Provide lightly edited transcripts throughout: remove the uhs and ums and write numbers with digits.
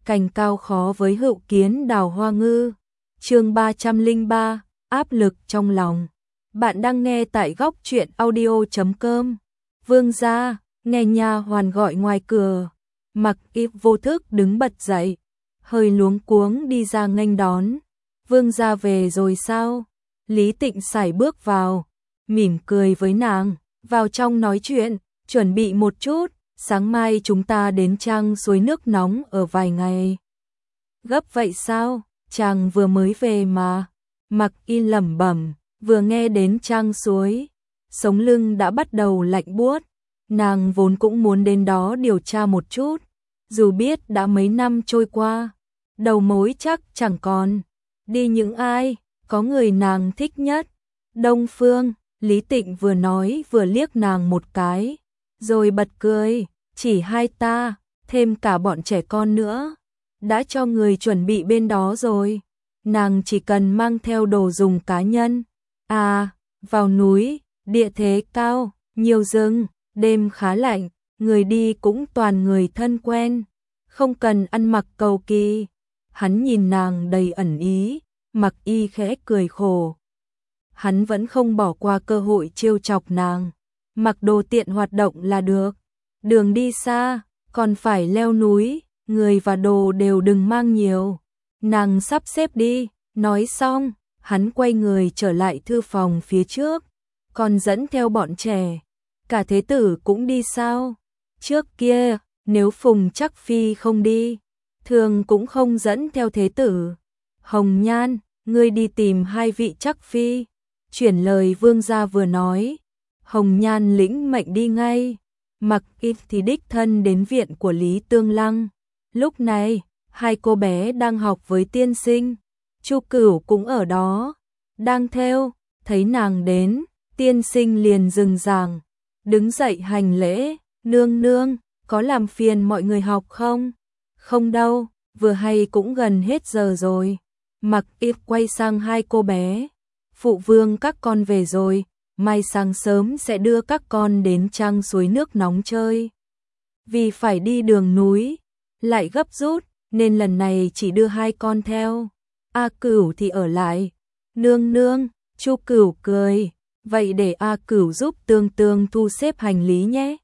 cành cao khó với hữu kiến đào hoa ngư. Chương 303, áp lực trong lòng. Bạn đang nghe tại góc truyện audio.com. Vương gia, nghe nha hoàn gọi ngoài cửa. Mặc Y vô thức đứng bật dậy, hơi luống cuống đi ra nghênh đón. Vương gia về rồi sao? Lý Tịnh sải bước vào, mỉm cười với nàng, vào trong nói chuyện, chuẩn bị một chút, sáng mai chúng ta đến trang suối nước nóng ở vài ngày. Gấp vậy sao? Chàng vừa mới về mà. Mặc Y lẩm bẩm, vừa nghe đến trang suối, sống lưng đã bắt đầu lạnh buốt. Nàng vốn cũng muốn đến đó điều tra một chút, dù biết đã mấy năm trôi qua, đầu mối chắc chẳng còn. Đi những ai, có người nàng thích nhất. Đông Phương, Lý Tịnh vừa nói vừa liếc nàng một cái, rồi bật cười, chỉ hai ta, thêm cả bọn trẻ con nữa. Đã cho người chuẩn bị bên đó rồi, nàng chỉ cần mang theo đồ dùng cá nhân. À, vào núi, địa thế cao, nhiều rừng, đêm khá lạnh, người đi cũng toàn người thân quen, không cần ăn mặc cầu kỳ. Hắn nhìn nàng đầy ẩn ý, Mặc Y khẽ cười khổ. Hắn vẫn không bỏ qua cơ hội trêu chọc nàng, mặc đồ tiện hoạt động là được. Đường đi xa, còn phải leo núi, người và đồ đều đừng mang nhiều. Nàng sắp xếp đi, nói xong, hắn quay người trở lại thư phòng phía trước, còn dẫn theo bọn trẻ. Cả thế tử cũng đi sao? Trước kia, nếu Phùng Trắc Phi không đi, thường cũng không dẫn theo thế tử. Hồng Nhan, ngươi đi tìm hai vị Trắc Phi. Chuyển lời vương gia vừa nói, Hồng Nhan lĩnh mệnh đi ngay. Mặc Y thì đích thân đến viện của Lý Tương Lăng. Lúc này, hai cô bé đang học với tiên sinh. Chu Cửu cũng ở đó, đang theo. Thấy nàng đến, tiên sinh liền dừng dàng, đứng dậy hành lễ. Nương nương, có làm phiền mọi người học không? Không đâu, vừa hay cũng gần hết giờ rồi. Mặc Y quay sang hai cô bé, phụ vương các con về rồi, mai sáng sớm sẽ đưa các con đến trang suối nước nóng chơi. Vì phải đi đường núi, lại gấp rút, nên lần này chỉ đưa hai con theo. A Cửu thì ở lại. Nương nương, Chu Cửu cười, vậy để A Cửu giúp Tương Tương thu xếp hành lý nhé.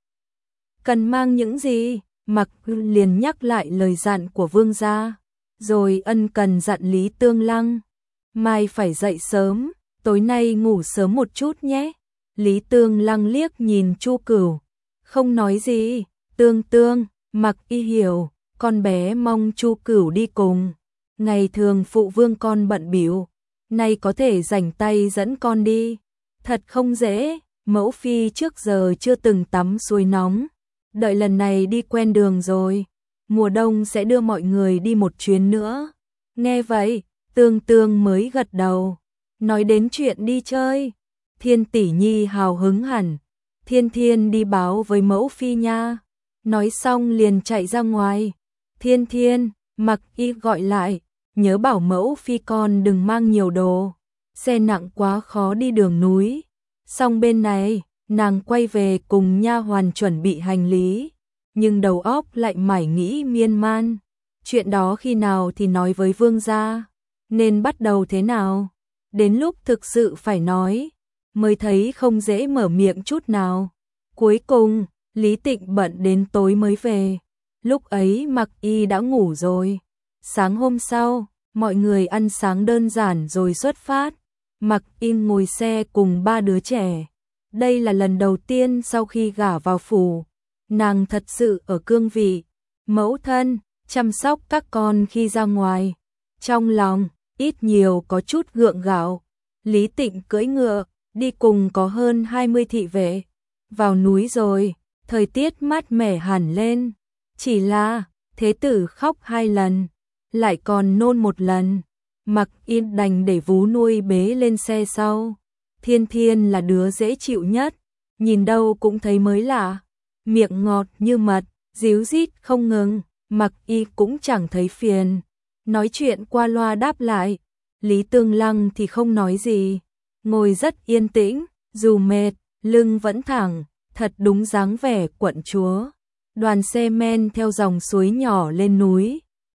Cần mang những gì? Mặc liền nhắc lại lời dặn của vương gia, rồi ân cần dặn Lý Tương Lăng. Mai phải dậy sớm, tối nay ngủ sớm một chút nhé. Lý Tương Lăng liếc nhìn Chu Cửu, không nói gì. Tương Tương, Mặc Y hiểu, con bé mong Chu Cửu đi cùng. Ngày thường phụ vương con bận bịu, nay có thể rảnh tay dẫn con đi. Thật không dễ, mẫu phi trước giờ chưa từng tắm suối nóng, đợi lần này đi quen đường rồi. Mùa đông sẽ đưa mọi người đi một chuyến nữa. Nghe vậy, Tương Tương mới gật đầu. Nói đến chuyện đi chơi, Thiên tỷ nhi hào hứng hẳn. Thiên Thiên đi báo với mẫu phi nha. Nói xong liền chạy ra ngoài. Thiên Thiên, Mặc Y gọi lại, nhớ bảo mẫu phi con đừng mang nhiều đồ, xe nặng quá khó đi đường núi. Xong bên này, nàng quay về cùng nha hoàn chuẩn bị hành lý, nhưng đầu óc lại mải nghĩ miên man. Chuyện đó khi nào thì nói với vương gia, nên bắt đầu thế nào? Đến lúc thực sự phải nói, mới thấy không dễ mở miệng chút nào. Cuối cùng, Lý Tịnh bận đến tối mới về. Lúc ấy Mặc Y đã ngủ rồi. Sáng hôm sau, mọi người ăn sáng đơn giản rồi xuất phát. Mặc Y ngồi xe cùng ba đứa trẻ. Đây là lần đầu tiên sau khi gả vào phủ, nàng thật sự ở cương vị mẫu thân, chăm sóc các con khi ra ngoài. Trong lòng, ít nhiều có chút gượng gạo. Lý Tịnh cưỡi ngựa, đi cùng có hơn 20 thị vệ. Vào núi rồi, thời tiết mát mẻ hẳn lên. Chỉ là, thế tử khóc 2 lần, lại còn nôn 1 lần. Mặc Y đành để vú nuôi bế lên xe sau. Thiên Thiên là đứa dễ chịu nhất, nhìn đâu cũng thấy mới lạ. Miệng ngọt như mật, díu dít không ngừng. Mặc Y cũng chẳng thấy phiền, nói chuyện qua loa đáp lại. Lý Tương Lăng thì không nói gì, ngồi rất yên tĩnh, dù mệt, lưng vẫn thẳng, thật đúng dáng vẻ quận chúa. Đoàn xe men theo dòng suối nhỏ lên núi,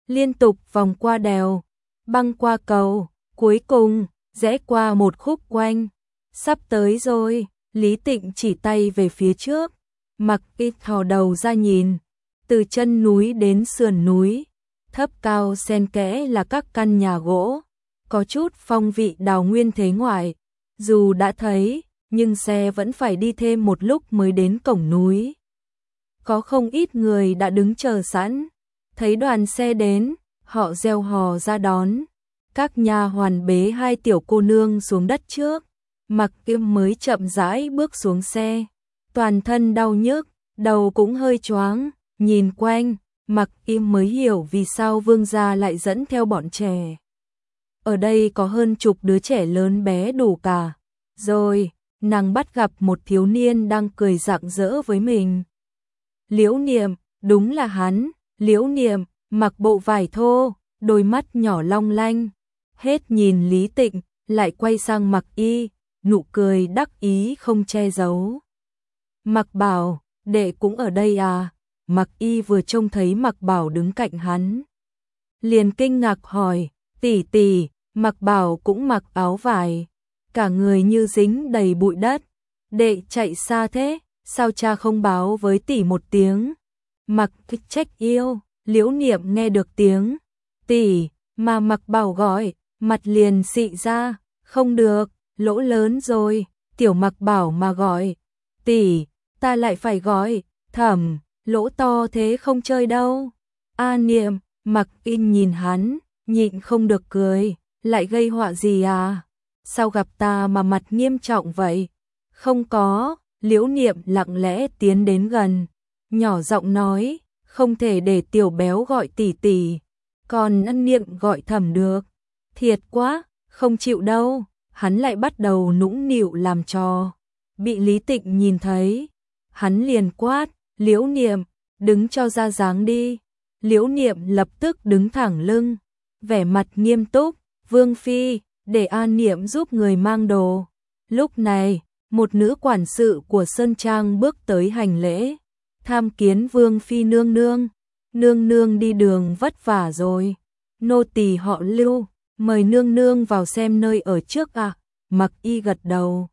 liên tục vòng qua đèo, băng qua cầu, cuối cùng rẽ qua một khúc quanh. Sắp tới rồi, Lý Tịnh chỉ tay về phía trước, Mặc Y thò đầu ra nhìn, từ chân núi đến sườn núi, thấp cao xen kẽ là các căn nhà gỗ, có chút phong vị đào nguyên thế ngoại. Dù đã thấy, nhưng xe vẫn phải đi thêm một lúc mới đến cổng núi. Có không ít người đã đứng chờ sẵn, thấy đoàn xe đến, họ reo hò ra đón. Các nha hoàn bế hai tiểu cô nương xuống đất trước, Mặc Kim mới chậm rãi bước xuống xe, toàn thân đau nhức, đầu cũng hơi choáng, nhìn quanh, Mặc Kim mới hiểu vì sao Vương gia lại dẫn theo bọn trẻ. Ở đây có hơn chục đứa trẻ lớn bé đủ cả. Rồi, nàng bắt gặp một thiếu niên đang cười rạng rỡ với mình. Liễu Niệm, đúng là hắn, Liễu Niệm, mặc bộ vải thô, đôi mắt nhỏ long lanh. Hết nhìn Lý Tịnh, lại quay sang Mặc Y, nụ cười đắc ý không che giấu. Mặc Bảo, đệ cũng ở đây à? Mặc Y vừa trông thấy Mặc Bảo đứng cạnh hắn, liền kinh ngạc hỏi, tỷ tỷ. Mặc Bảo cũng mặc áo vải, cả người như dính đầy bụi đất. Đệ chạy xa thế, sao cha không báo với tỷ một tiếng? Mặc Trách yêu, Liễu Niệm nghe được tiếng tỷ mà Mặc Bảo gọi, mặt liền xị ra, không được, lỗ lớn rồi. Tiểu Mặc Bảo mà gọi tỷ, ta lại phải gọi thẩm, lỗ to thế không chơi đâu. A Niệm, Mặc In nhìn hắn, nhịn không được cười, lại gây họa gì à? Sao gặp ta mà mặt nghiêm trọng vậy? Không có. Liễu Niệm lặng lẽ tiến đến gần, nhỏ giọng nói, không thể để tiểu béo gọi tỷ tỷ, còn Ân Niệm gọi thẩm được. Thiệt quá, không chịu đâu. Hắn lại bắt đầu nũng nịu làm trò. Bị Lý Tịnh nhìn thấy, hắn liền quát, Liễu Niệm, đứng cho ra dáng đi. Liễu Niệm lập tức đứng thẳng lưng, vẻ mặt nghiêm túc, Vương phi, để A Niệm giúp người mang đồ. Lúc này, một nữ quản sự của Sơn Trang bước tới hành lễ, tham kiến Vương phi nương nương. Nương nương đi đường vất vả rồi, nô tỳ họ Lưu, mời nương nương vào xem nơi ở trước ạ. Mặc Y gật đầu,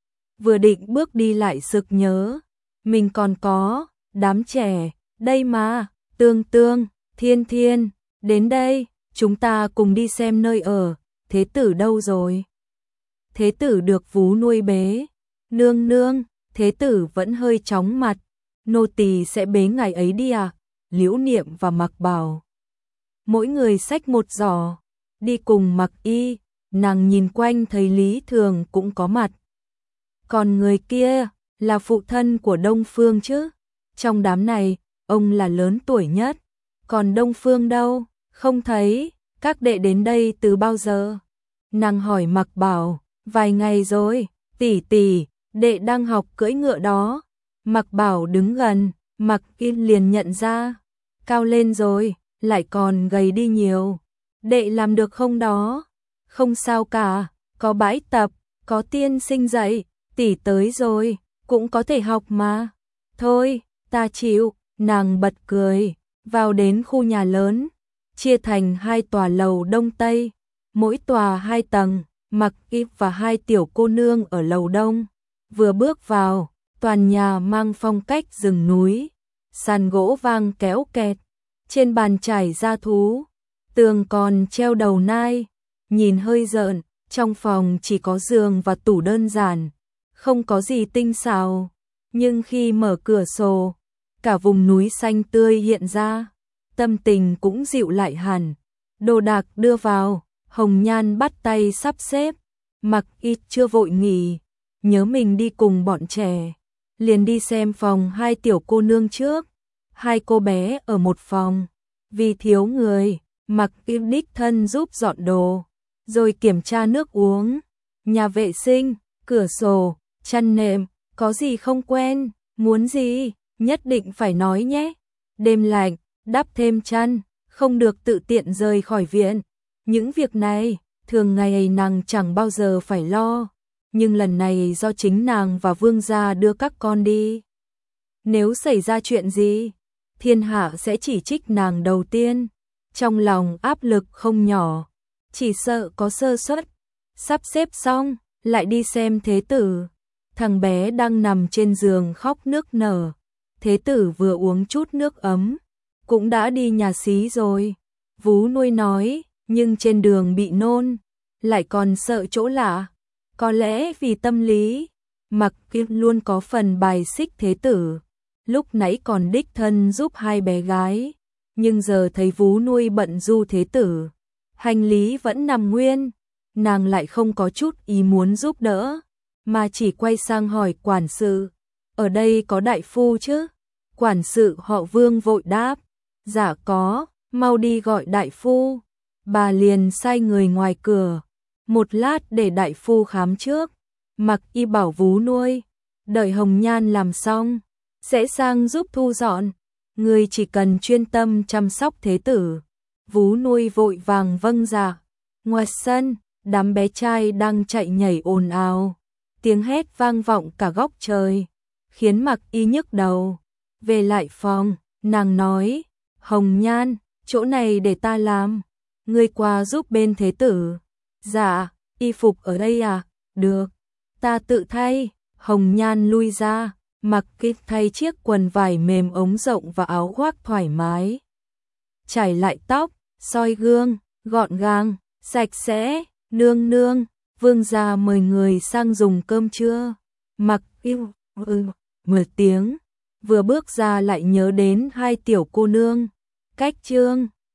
vừa định bước đi lại sực nhớ, mình còn có đám trẻ đây mà. Tương Tương, Thiên Thiên, đến đây, chúng ta cùng đi xem nơi ở. Thế tử đâu rồi? Thế tử được vú nuôi bế. Nương nương, thế tử vẫn hơi chóng mặt, nô tỳ sẽ bế ngài ấy đi à? Liễu Niệm và Mặc Bảo, mỗi người xách một giỏ, đi cùng Mặc Y. Nàng nhìn quanh thấy Lý Thường cũng có mặt. Còn người kia là phụ thân của Đông Phương chứ? Trong đám này, ông là lớn tuổi nhất. Còn Đông Phương đâu? Không thấy. Các đệ đến đây từ bao giờ? Nàng hỏi Mặc Bảo. Vài ngày rồi, tỷ tỷ, đệ đang học cưỡi ngựa đó. Mặc Bảo đứng gần, Mặc Y liền nhận ra. Cao lên rồi, lại còn gầy đi nhiều. Đệ làm được không đó? Không sao cả, có bãi tập, có tiên sinh dạy, tỷ tới rồi, cũng có thể học mà. Thôi, ta chịu. Nàng bật cười, vào đến khu nhà lớn, chia thành hai tòa lầu đông tây, mỗi tòa 2 tầng. Mặc Y và hai tiểu cô nương ở lầu đông. Vừa bước vào, toàn nhà mang phong cách rừng núi, sàn gỗ vang kéo kẹt, trên bàn trải da thú, tường còn treo đầu nai, nhìn hơi rợn. Trong phòng chỉ có giường và tủ đơn giản, không có gì tinh xảo, nhưng khi mở cửa sổ, cả vùng núi xanh tươi hiện ra, tâm tình cũng dịu lại hẳn. Đồ đạc đưa vào, Hồng Nhan bắt tay sắp xếp. Mặc Y chưa vội nghỉ, nhớ mình đi cùng bọn trẻ, liền đi xem phòng hai tiểu cô nương trước. Hai cô bé ở một phòng, vì thiếu người, Mặc Y đích thân giúp dọn đồ, rồi kiểm tra nước uống, nhà vệ sinh, cửa sổ, chăn nệm, có gì không quen, muốn gì, nhất định phải nói nhé. Đêm lạnh, đắp thêm chăn, không được tự tiện rời khỏi viện. Những việc này, thường ngày nàng chẳng bao giờ phải lo, nhưng lần này do chính nàng và Vương gia đưa các con đi. Nếu xảy ra chuyện gì, thiên hạ sẽ chỉ trích nàng đầu tiên. trong lòng áp lực không nhỏ, chỉ sợ có sơ suất. Sắp xếp xong, lại đi xem thế tử. Thằng bé đang nằm trên giường khóc nức nở. Thế tử vừa uống chút nước ấm, cũng đã đi nhà xí rồi. Vú nuôi nói, nhưng trên đường bị nôn, lại còn sợ chỗ lạ. Có lẽ vì tâm lý, Mặc Kiệt luôn có phần bài xích thế tử. Lúc nãy còn đích thân giúp hai bé gái, nhưng giờ thấy vú nuôi bận du thế tử, hành lý vẫn nằm nguyên, nàng lại không có chút ý muốn giúp đỡ, mà chỉ quay sang hỏi quản sự, ở đây có đại phu chứ? Quản sự họ Vương vội đáp, dạ có, mau đi gọi đại phu. Bà liền sai người ngoài cửa, một lát để đại phu khám trước. Mặc Y bảo vú nuôi, đợi Hồng Nhan làm xong, sẽ sang giúp thu dọn, người chỉ cần chuyên tâm chăm sóc thế tử. Vú nuôi vội vàng vâng dạ. Ngoài sân, đám bé trai đang chạy nhảy ồn ào, tiếng hét vang vọng cả góc trời, khiến Mặc Y nhức đầu. Về lại phòng, nàng nói, Hồng Nhan, chỗ này để ta làm, ngươi qua giúp bên thế tử. Dạ, y phục ở đây à? Được, ta tự thay. Hồng Nhan lui ra, Mặc Kiệt thay chiếc quần vải mềm ống rộng và áo khoác thoải mái. Chải lại tóc, soi gương, gọn gàng, sạch sẽ. Nương nương, vương gia mời người sang dùng cơm trưa. Mặc Kiệt một tiếng, vừa bước ra lại nhớ đến hai tiểu cô nương. Cách Trương